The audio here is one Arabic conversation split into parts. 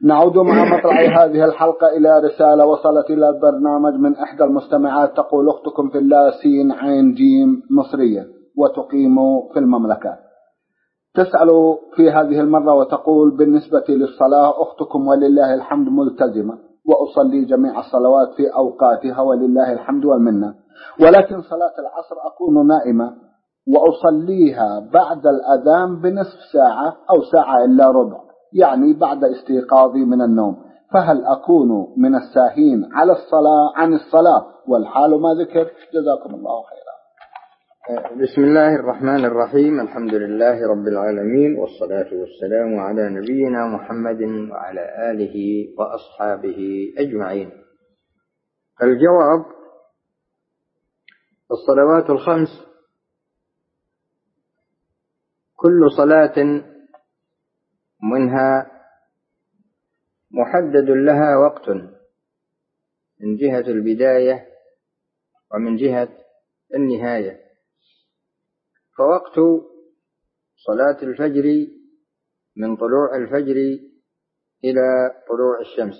نعود مع مطلع هذه الحلقة إلى رسالة وصلت إلى البرنامج من إحدى المستمعات، تقول: أختكم في الله سين عين جيم مصرية وتقيم في المملكة، تسأل في هذه المرة وتقول: بالنسبة للصلاة أختكم ولله الحمد ملتزمة وأصلي جميع الصلوات في أوقاتها ولله الحمد والمنة، ولكن صلاة العصر أكون نائمة وأصليها بعد الأذان بنصف ساعة أو ساعة إلا ربع، يعني بعد استيقاظي من النوم، فهل أكون من الساهين على الصلاة عن الصلاة والحال ما ذكر؟ جزاكم الله خيرا. بسم الله الرحمن الرحيم، الحمد لله رب العالمين، والصلاة والسلام على نبينا محمد وعلى آله وأصحابه أجمعين. الجواب: الصلوات الخمس كل صلاة منها محدد لها وقت من جهة البداية ومن جهة النهاية، فوقت صلاة الفجر من طلوع الفجر إلى طلوع الشمس،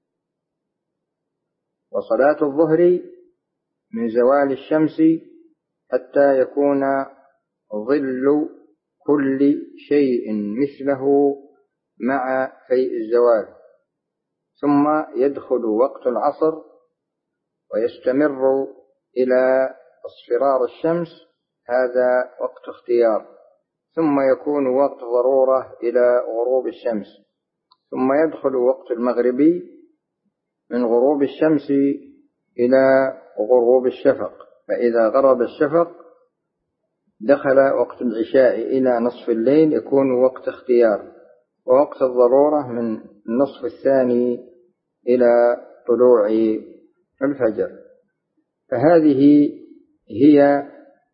وصلاة الظهر من زوال الشمس حتى يكون ظل كل شيء مثله مع فيء الزوال، ثم يدخل وقت العصر ويستمر إلى اصفرار الشمس، هذا وقت اختيار، ثم يكون وقت ضرورة إلى غروب الشمس، ثم يدخل وقت المغربي من غروب الشمس إلى غروب الشفق، فإذا غرب الشفق دخل وقت العشاء إلى نصف الليل، يكون وقت اختيار، ووقت الضرورة من النصف الثاني إلى طلوع الفجر. فهذه هي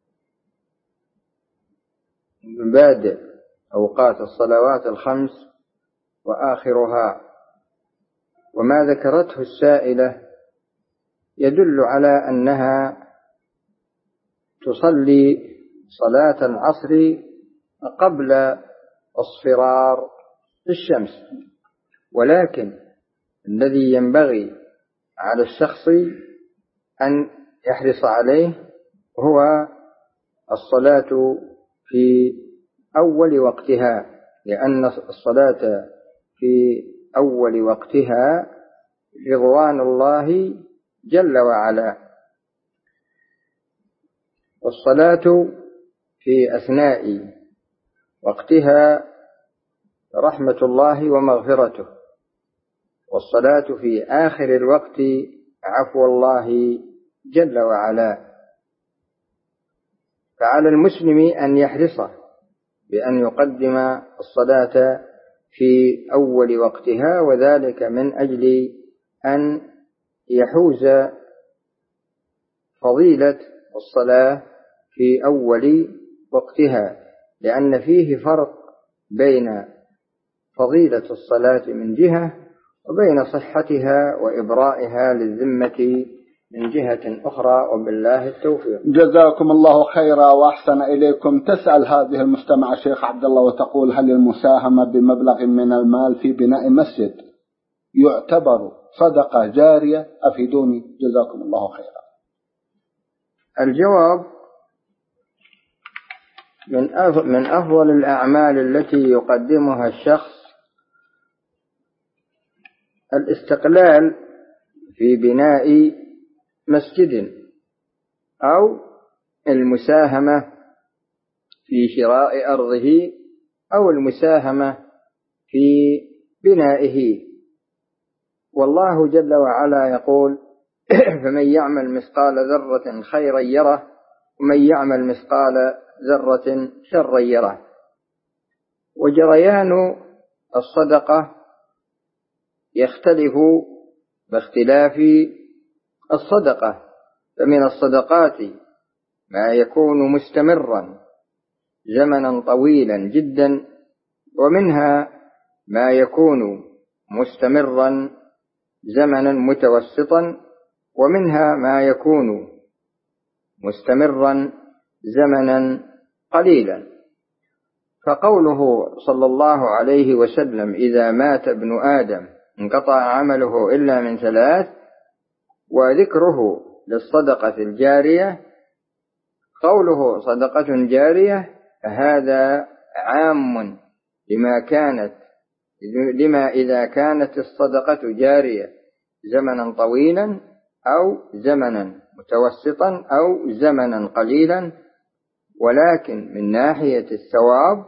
مبادئ أوقات الصلوات الخمس وآخرها. وما ذكرته السائلة يدل على أنها تصلي صلاة العصر قبل اصفرار الشمس، ولكن الذي ينبغي على الشخص أن يحرص عليه هو الصلاة في أول وقتها، لأن الصلاة في أول وقتها رضوان الله جل وعلا، والصلاة في أثناء وقتها رحمة الله ومغفرته، والصلاة في آخر الوقت عفو الله جل وعلا. فعلى المسلم أن يحرص بأن يقدم الصلاة في أول وقتها، وذلك من أجل أن يحوز فضيلة الصلاة في أول وقتها، لأن فيه فرق بين فضيلة الصلاة من جهة وبين صحتها وإبرائها للذمة من جهة أخرى، وبالله التوفيق. جزاكم الله خيرا وأحسن إليكم. تسأل هذه المستمع شيخ عبد الله وتقول: هل المساهمة بمبلغ من المال في بناء مسجد يعتبر صدقة جارية؟ أفيدوني جزاكم الله خيرا. الجواب: من أفضل الأعمال التي يقدمها الشخص الاستقلال في بناء مسجد، أو المساهمة في شراء أرضه، أو المساهمة في بنائه. والله جل وعلا يقول: فمن يعمل مثقال ذرة خيرا يره، ومن يعمل مثقال ذرة شرا يره. وجريان الصدقة يختلف باختلاف الصدقة، فمن الصدقات ما يكون مستمرا زمنا طويلا جدا، ومنها ما يكون مستمرا زمنا متوسطا، ومنها ما يكون مستمرا زمنا قليلا. فقوله صلى الله عليه وسلم: إذا مات ابن آدم انقطع عمله إلا من ثلاث. وذكره للصدقة الجارية قوله صدقة جارية هذا عام لما إذا كانت الصدقة جارية زمنا طويلا أو زمنا متوسطا أو زمنا قليلا. ولكن من ناحية الثواب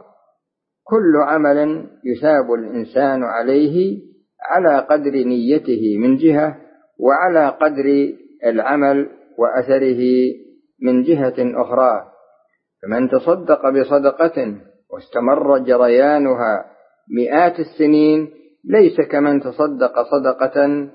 كل عمل يثاب الإنسان عليه على قدر نيته من جهة، وعلى قدر العمل وأثره من جهة أخرى. فمن تصدق بصدقة واستمر جريانها مئات السنين ليس كمن تصدق صدقة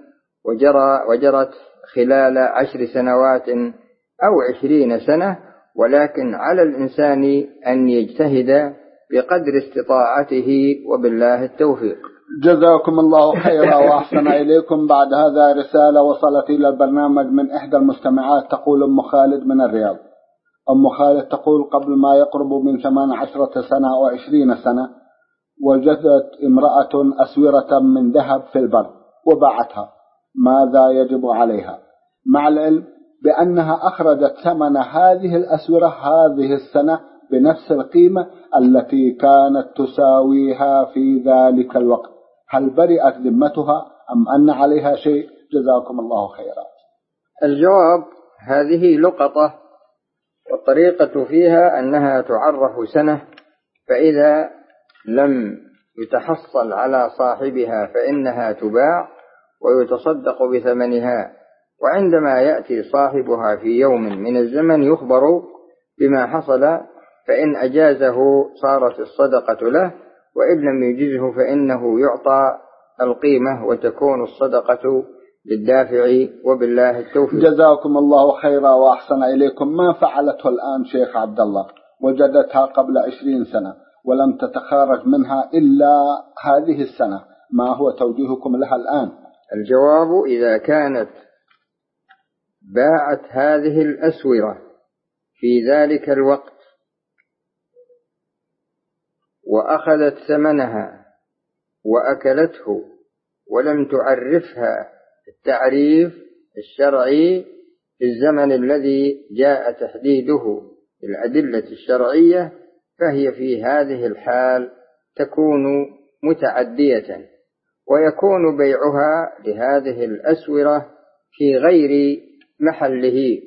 وجرت خلال 10 سنوات أو 20 سنة. ولكن على الإنسان أن يجتهد بقدر استطاعته، وبالله التوفيق. جزاكم الله خيرا وأحسن إليكم. بعد هذا رسالة وصلت إلى البرنامج من إحدى المستمعات، تقول أم خالد من الرياض. أم خالد تقول: قبل ما يقرب من 18 سنة أو 20 سنة وجدت امرأة أسورة من ذهب في البر وباعتها، ماذا يجب عليها؟ مع العلم بأنها أخرجت ثمن هذه الأسورة هذه السنة بنفس القيمة التي كانت تساويها في ذلك الوقت، هل برئت ذمتها أم أن عليها شيء؟ جزاكم الله خيرا. الجواب: هذه لقطة، والطريقة فيها أنها تعرف سنة، فإذا لم يتحصل على صاحبها فإنها تباع ويتصدق بثمنها، وعندما يأتي صاحبها في يوم من الزمن يخبر بما حصل، فإن أجازه صارت الصدقة له، وإن لم يجزه فإنه يعطى القيمة وتكون الصدقة للدافع، وبالله التوفيق. جزاكم الله خيرا وأحسن إليكم. ما فعلته الآن شيخ عبد الله؟ وجدتها قبل 20 سنة ولم تتخارج منها إلا هذه السنة، ما هو توجيهكم لها الآن؟ الجواب: إذا كانت باعت هذه الأسورة في ذلك الوقت وأخذت ثمنها وأكلته ولم تعرفها التعريف الشرعي في الزمن الذي جاء تحديده بالأدلة الشرعية، فهي في هذه الحال تكون متعدية، ويكون بيعها لهذه الأسورة في غير محله،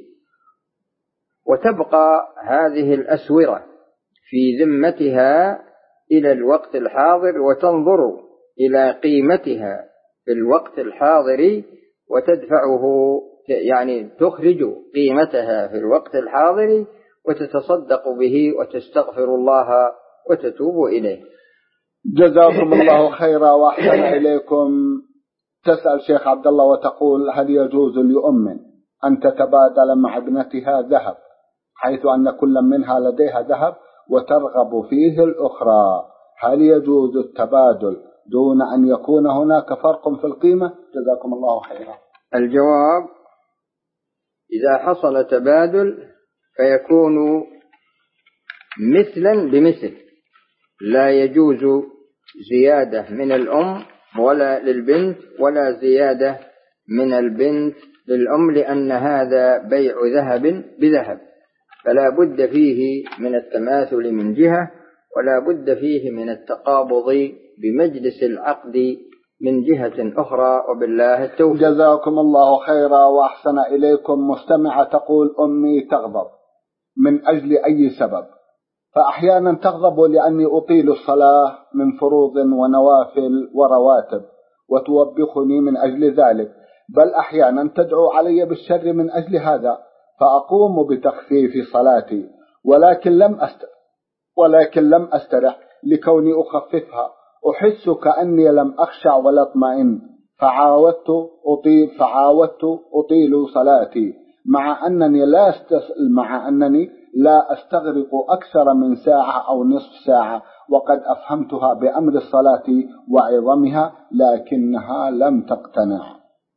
وتبقى هذه الأسورة في ذمتها إلى الوقت الحاضر، وتنظر إلى قيمتها في الوقت الحاضر وتدفعه، يعني تخرج قيمتها في الوقت الحاضر وتتصدق به وتستغفر الله وتتوب إليه. جزاكم الله خيرا وأحسن إليكم. تسأل شيخ عبد الله وتقول: هل يجوز لأم أن تتبادل مع ابنتها ذهب، حيث أن كل منها لديها ذهب وترغب فيه الأخرى؟ هل يجوز التبادل دون أن يكون هناك فرق في القيمة؟ جزاكم الله خيرا. الجواب: إذا حصل تبادل فيكون مثلا بمثل، لا يجوز زيادة من الأم ولا للبنت، ولا زيادة من البنت للأم، لأن هذا بيع ذهب بذهب، فلا بد فيه من التماثل من جهة، ولا بد فيه من التقابض بمجلس العقد من جهة أخرى، وبالله التوفيق. جزاكم الله خيرا وأحسن إليكم. مستمعة تقول: أمي تغضب من أجل أي سبب، فأحيانا تغضب لأني أطيل الصلاة من فروض ونوافل ورواتب وتوبخني من أجل ذلك، بل أحيانا تدعو علي بالشر من أجل هذا، فأقوم بتخفيف صلاتي، ولكن لم أسترح لكوني أخففها، أحس كأني لم أخشع ولا اطمئن، فعاودت أطيل صلاتي، مع أنني لا أستغرق أكثر من ساعة أو نصف ساعة، وقد أفهمتها بأمر الصلاة وعظمها، لكنها لم تقتنع.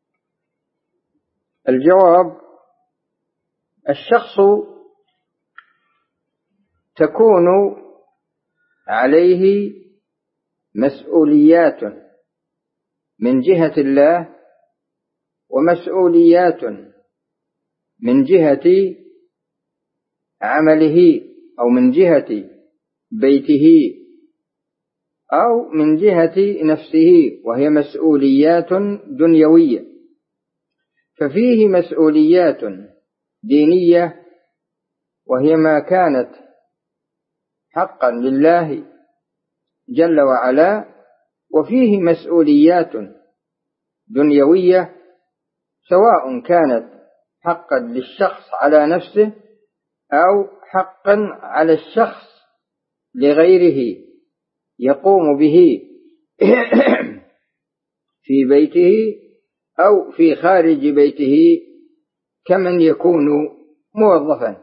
الجواب: الشخص تكون عليه مسؤوليات من جهة الله، ومسؤوليات من جهة عمله أو من جهة بيته أو من جهة نفسه، وهي مسؤوليات دنيوية. ففيه مسؤوليات دينية وهي ما كانت حقا لله جل وعلا، وفيه مسؤوليات دنيوية سواء كانت حقا للشخص على نفسه أو حقا على الشخص لغيره يقوم به في بيته أو في خارج بيته، كمن يكون موظفا.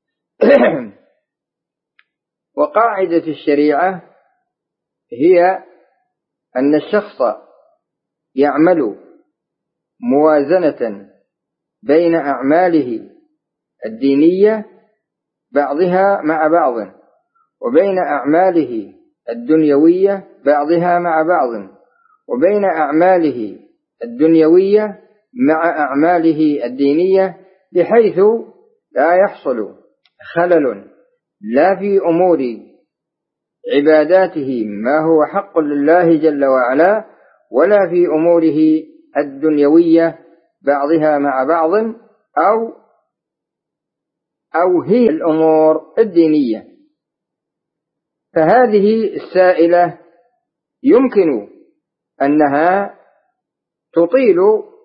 وقاعدة الشريعة هي أن الشخص يعمل موازنة بين أعماله الدينية بعضها مع بعض، وبين أعماله الدنيوية بعضها مع بعض، وبين أعماله الدنيوية مع أعماله الدينية، بحيث لا يحصل خلل لا في أمور عباداته ما هو حق لله جل وعلا، ولا في أموره الدنيوية بعضها مع بعض، أو هي الأمور الدينية. فهذه السائلة يمكن أنها تطيل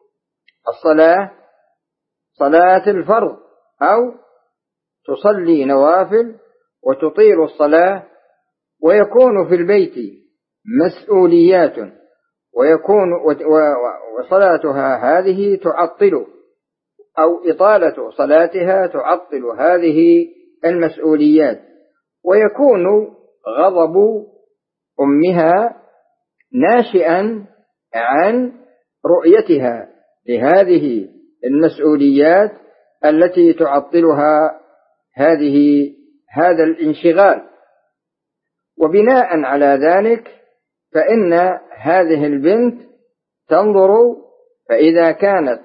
صلاة الفرض، أو تصلي نوافل وتطيل الصلاة، ويكون في البيت مسؤوليات، وصلاتها هذه تعطل، أو إطالة صلاتها تعطل هذه المسؤوليات، ويكون غضب أمها ناشئا عن رؤيتها لهذه المسؤوليات التي تعطلها هذا الانشغال. وبناء على ذلك فإن هذه البنت تنظر، فإذا كانت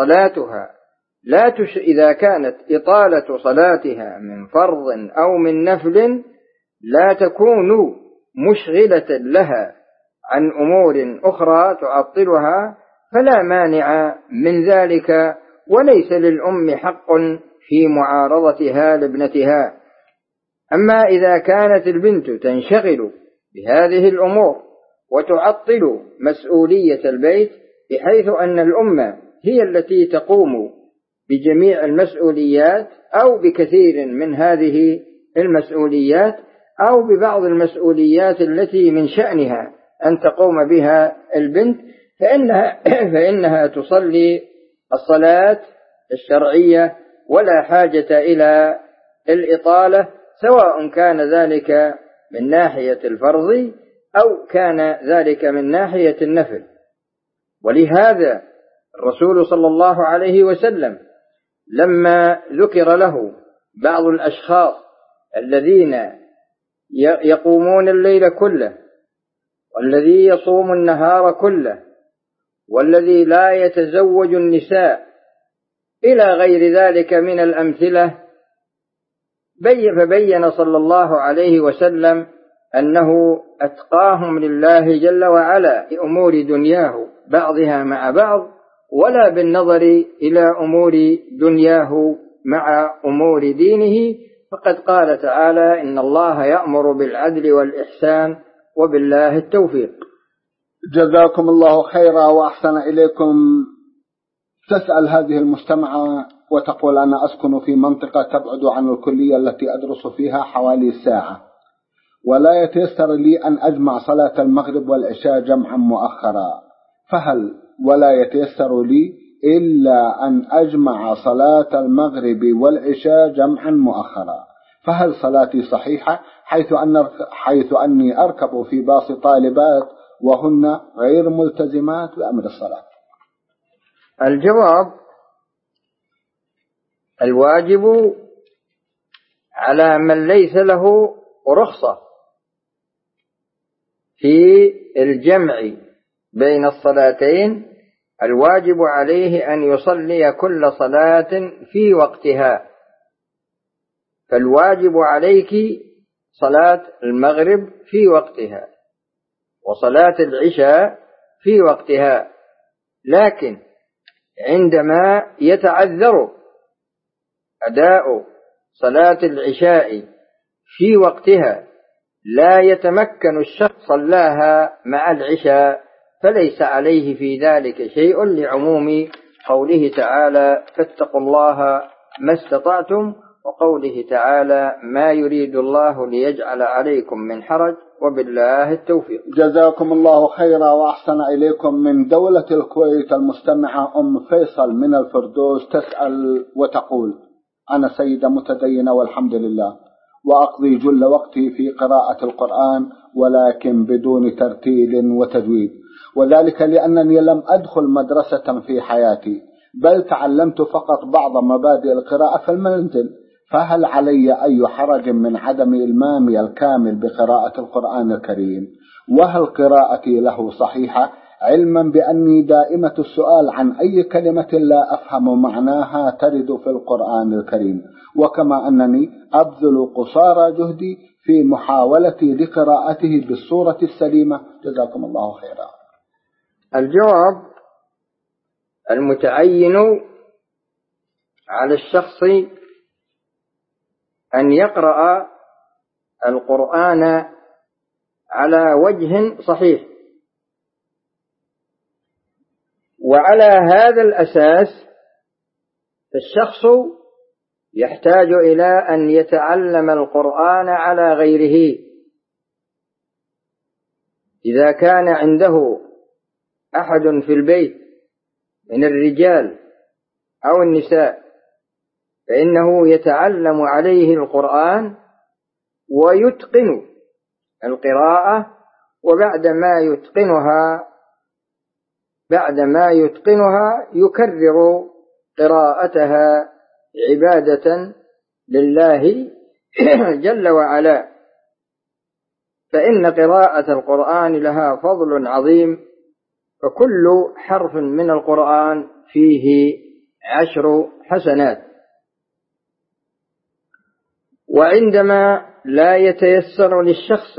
إذا كانت إطالة صلاتها من فرض أو من نفل لا تكون مشغلة لها عن أمور أخرى تعطلها، فلا مانع من ذلك، وليس للأم حق في معارضتها لابنتها. أما إذا كانت البنت تنشغل بهذه الأمور وتعطل مسؤولية البيت، بحيث أن الأم هي التي تقوم بجميع المسؤوليات أو بكثير من هذه المسؤوليات، أو ببعض المسؤوليات التي من شأنها أن تقوم بها البنت، فإنها تصلي الصلاة الشرعية ولا حاجة إلى الإطالة، سواء كان ذلك من ناحية الفرض أو كان ذلك من ناحية النفل. ولهذا الرسول صلى الله عليه وسلم لما ذكر له بعض الأشخاص الذين يقومون الليل كله، والذي يصوم النهار كله، والذي لا يتزوج النساء إلى غير ذلك من الأمثلة، فبين صلى الله عليه وسلم أنه أتقاهم لله جل وعلا في أمور دنياه بعضها مع بعض، ولا بالنظر إلى أمور دنياه مع أمور دينه. فقد قال تعالى: إن الله يأمر بالعدل والإحسان وبالله التوفيق. جزاكم الله خيرا وأحسن إليكم. تسأل هذه المستمعة وتقول: أنا أسكن في منطقة تبعد عن الكلية التي أدرس فيها حوالي ساعة، ولا يتيسر لي أن أجمع صلاة المغرب والعشاء جمعا مؤخرا، ولا يتيسر لي إلا أن أجمع صلاة المغرب والعشاء جمعا مؤخرا، فهل صلاتي صحيحة حيث أني أركب في باص طالبات وهن غير ملتزمات بأمر الصلاة؟ الجواب: الواجب على من ليس له رخصة في الجمع بين الصلاتين الواجب عليه أن يصلي كل صلاة في وقتها. فالواجب عليك صلاة المغرب في وقتها وصلاة العشاء في وقتها، لكن عندما يتعذر أداء صلاة العشاء في وقتها لا يتمكن الشخص صلاها مع العشاء فليس عليه في ذلك شيء، لعموم قوله تعالى فاتقوا الله ما استطعتم، وقوله تعالى ما يريد الله ليجعل عليكم من حرج وبالله التوفيق. جزاكم الله خيرا وأحسن إليكم. من دولة الكويت المستمعة أم فيصل من الفردوس تسأل وتقول: أنا سيدة متدينة والحمد لله، وأقضي جل وقتي في قراءة القرآن ولكن بدون ترتيل وتجويد، وذلك لأنني لم أدخل مدرسة في حياتي، بل تعلمت فقط بعض مبادئ القراءة في المنزل، فهل علي أي حرج من عدم إلمامي الكامل بقراءة القرآن الكريم؟ وهل قراءتي له صحيحة، علما بأني دائمة السؤال عن أي كلمة لا أفهم معناها ترد في القرآن الكريم، وكما أنني أبذل قصارى جهدي في محاولتي لقراءته بالصورة السليمة؟ جزاكم الله خيرا. الجواب: المتعين على الشخص أن يقرأ القرآن على وجه صحيح، وعلى هذا الأساس الشخص يحتاج إلى أن يتعلم القرآن على غيره. إذا كان عنده أحد في البيت من الرجال أو النساء فإنه يتعلم عليه القرآن ويتقن القراءة، بعدما يتقنها يكرر قراءتها عبادة لله جل وعلا، فإن قراءة القرآن لها فضل عظيم، فكل حرف من القرآن فيه 10 حسنات. وعندما لا يتيسر للشخص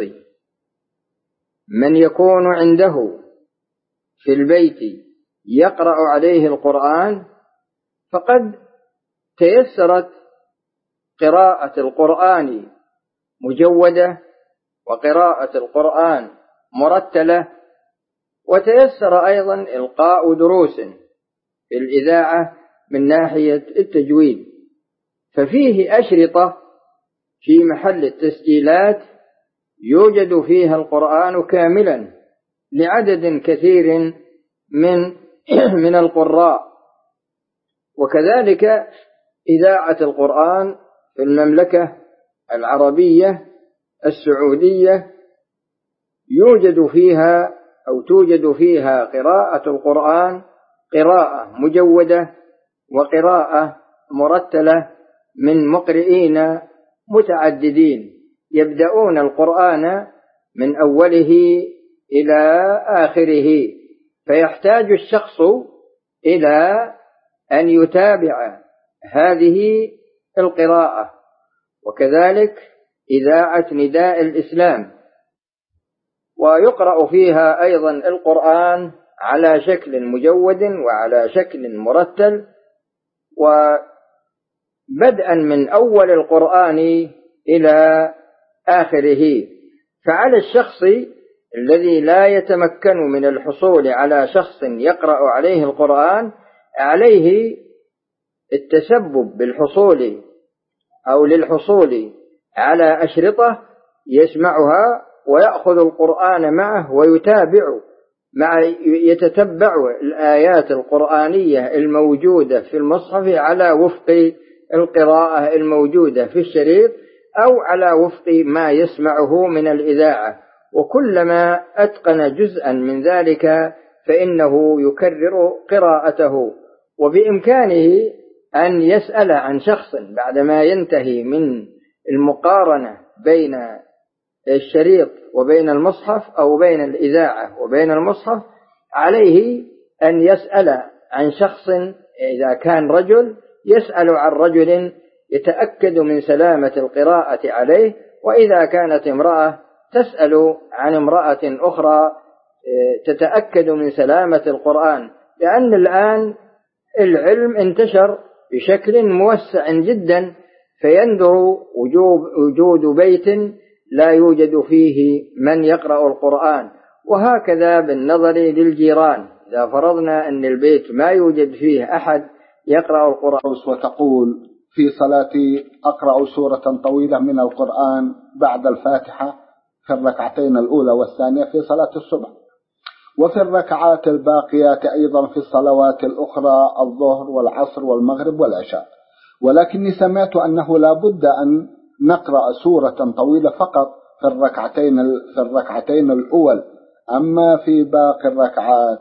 من يكون عنده في البيت يقرأ عليه القرآن، فقد تيسرت قراءة القرآن مجودة وقراءة القرآن مرتلة، وتيسر أيضا إلقاء دروس في الإذاعة من ناحية التجويد، ففيه أشرطة في محل التسجيلات يوجد فيها القرآن كاملا لعدد كثير من القراء. وكذلك إذاعة القرآن في المملكة العربية السعودية توجد فيها قراءة القرآن قراءة مجودة وقراءة مرتلة من مقرئين متعددين يبدأون القرآن من أوله إلى آخره، فيحتاج الشخص إلى أن يتابع هذه القراءة. وكذلك إذاعة نداء الإسلام، ويقرأ فيها أيضا القرآن على شكل مجود وعلى شكل مرتل، وبدءا من أول القرآن إلى آخره. فعلى الشخص الذي لا يتمكن من الحصول على شخص يقرأ عليه القرآن عليه التسبب بالحصول أو للحصول على أشرطة يسمعها ويأخذ القرآن معه يتتبع الآيات القرآنية الموجودة في المصحف على وفق القراءة الموجودة في الشريط أو على وفق ما يسمعه من الإذاعة، وكلما أتقن جزءا من ذلك فإنه يكرر قراءته. وبإمكانه أن يسأل عن شخص بعدما ينتهي من المقارنة بين الشريط وبين المصحف أو بين الإذاعة وبين المصحف، عليه أن يسأل عن شخص، إذا كان رجل يسأل عن رجل يتأكد من سلامة القراءة عليه، وإذا كانت امرأة تسأل عن امرأة أخرى تتأكد من سلامة القرآن، لأن الآن العلم انتشر بشكل موسع جدا، فيندر وجود بيت لا يوجد فيه من يقرأ القرآن. وهكذا بالنظر للجيران، إذا فرضنا أن البيت ما يوجد فيه أحد يقرأ القرآن. وتقول في صلاتي أقرأ سورة طويلة من القرآن بعد الفاتحة في الركعتين الأولى والثانية في صلاة الصبح، وفي الركعات الباقيات أيضا في الصلوات الأخرى الظهر والعصر والمغرب والعشاء، ولكني سمعت أنه لا بد أن نقرأ سورة طويلة فقط في الركعتين الأول، أما في باقي الركعات.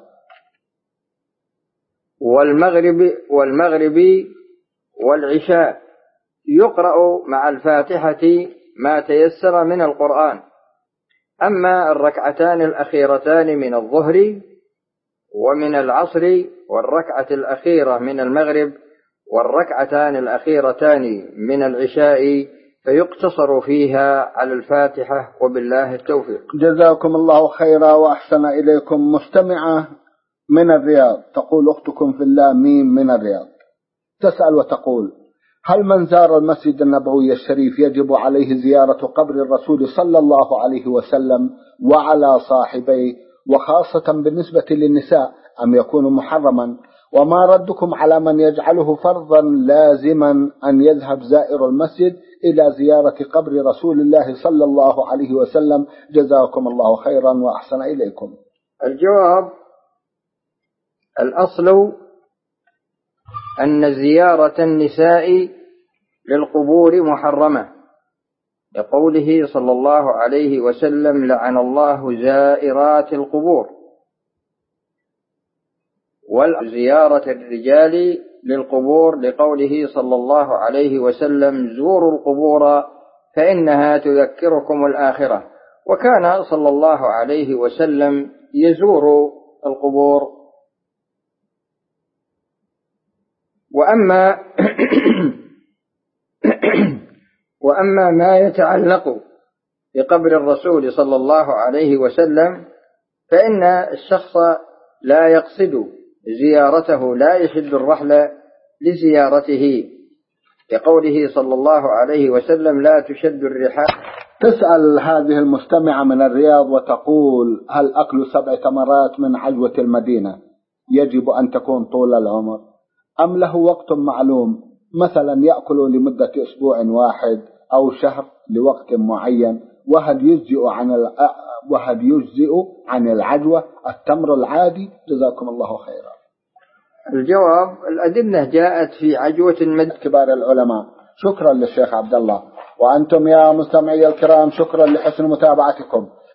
والمغرب والعشاء يقرأ مع الفاتحة ما تيسر من القرآن. أما الركعتان الأخيرتان من الظهر ومن العصر والركعة الأخيرة من المغرب والركعتان الأخيرتان من العشاء فيقتصر فيها على الفاتحة، وبالله التوفيق. جزاكم الله خيرا وأحسن إليكم. مستمعة من الرياض تقول أختكم في الله ميم من الرياض، تسأل وتقول: هل من زار المسجد النبوي الشريف يجب عليه زيارة قبر الرسول صلى الله عليه وسلم وعلى صاحبيه، وخاصة بالنسبة للنساء، أم يكون محرما؟ وما ردكم على من يجعله فرضا لازما أن يذهب زائر المسجد إلى زيارة قبر رسول الله صلى الله عليه وسلم؟ جزاكم الله خيرا وأحسن إليكم. الجواب: الأصل أن زيارة النساء للقبور محرمة، لقوله صلى الله عليه وسلم: لعن الله زائرات القبور. وزيارة الرجال للقبور لقوله صلى الله عليه وسلم: زوروا القبور فإنها تذكركم الآخرة. وكان صلى الله عليه وسلم يزور القبور. وأما ما يتعلق بقبر الرسول صلى الله عليه وسلم فإن الشخص لا يقصد زيارته، لا يشد الرحل لزيارته، لقوله صلى الله عليه وسلم: لا تشد الرحال. تسأل هذه المستمعة من الرياض وتقول: هل أكل 7 تمرات من عجوة المدينة يجب أن تكون طول العمر، أم له وقت معلوم، مثلا يأكل لمدة أسبوع واحد أو شهر لوقت معين؟ وهل يجزئ عن العجوة التمر العادي؟ جزاكم الله خيرا. الجواب: الأدلة جاءت في عجوة المدينة. كبار العلماء، شكرا للشيخ عبد الله. وأنتم يا مستمعي الكرام شكرا لحسن متابعتكم.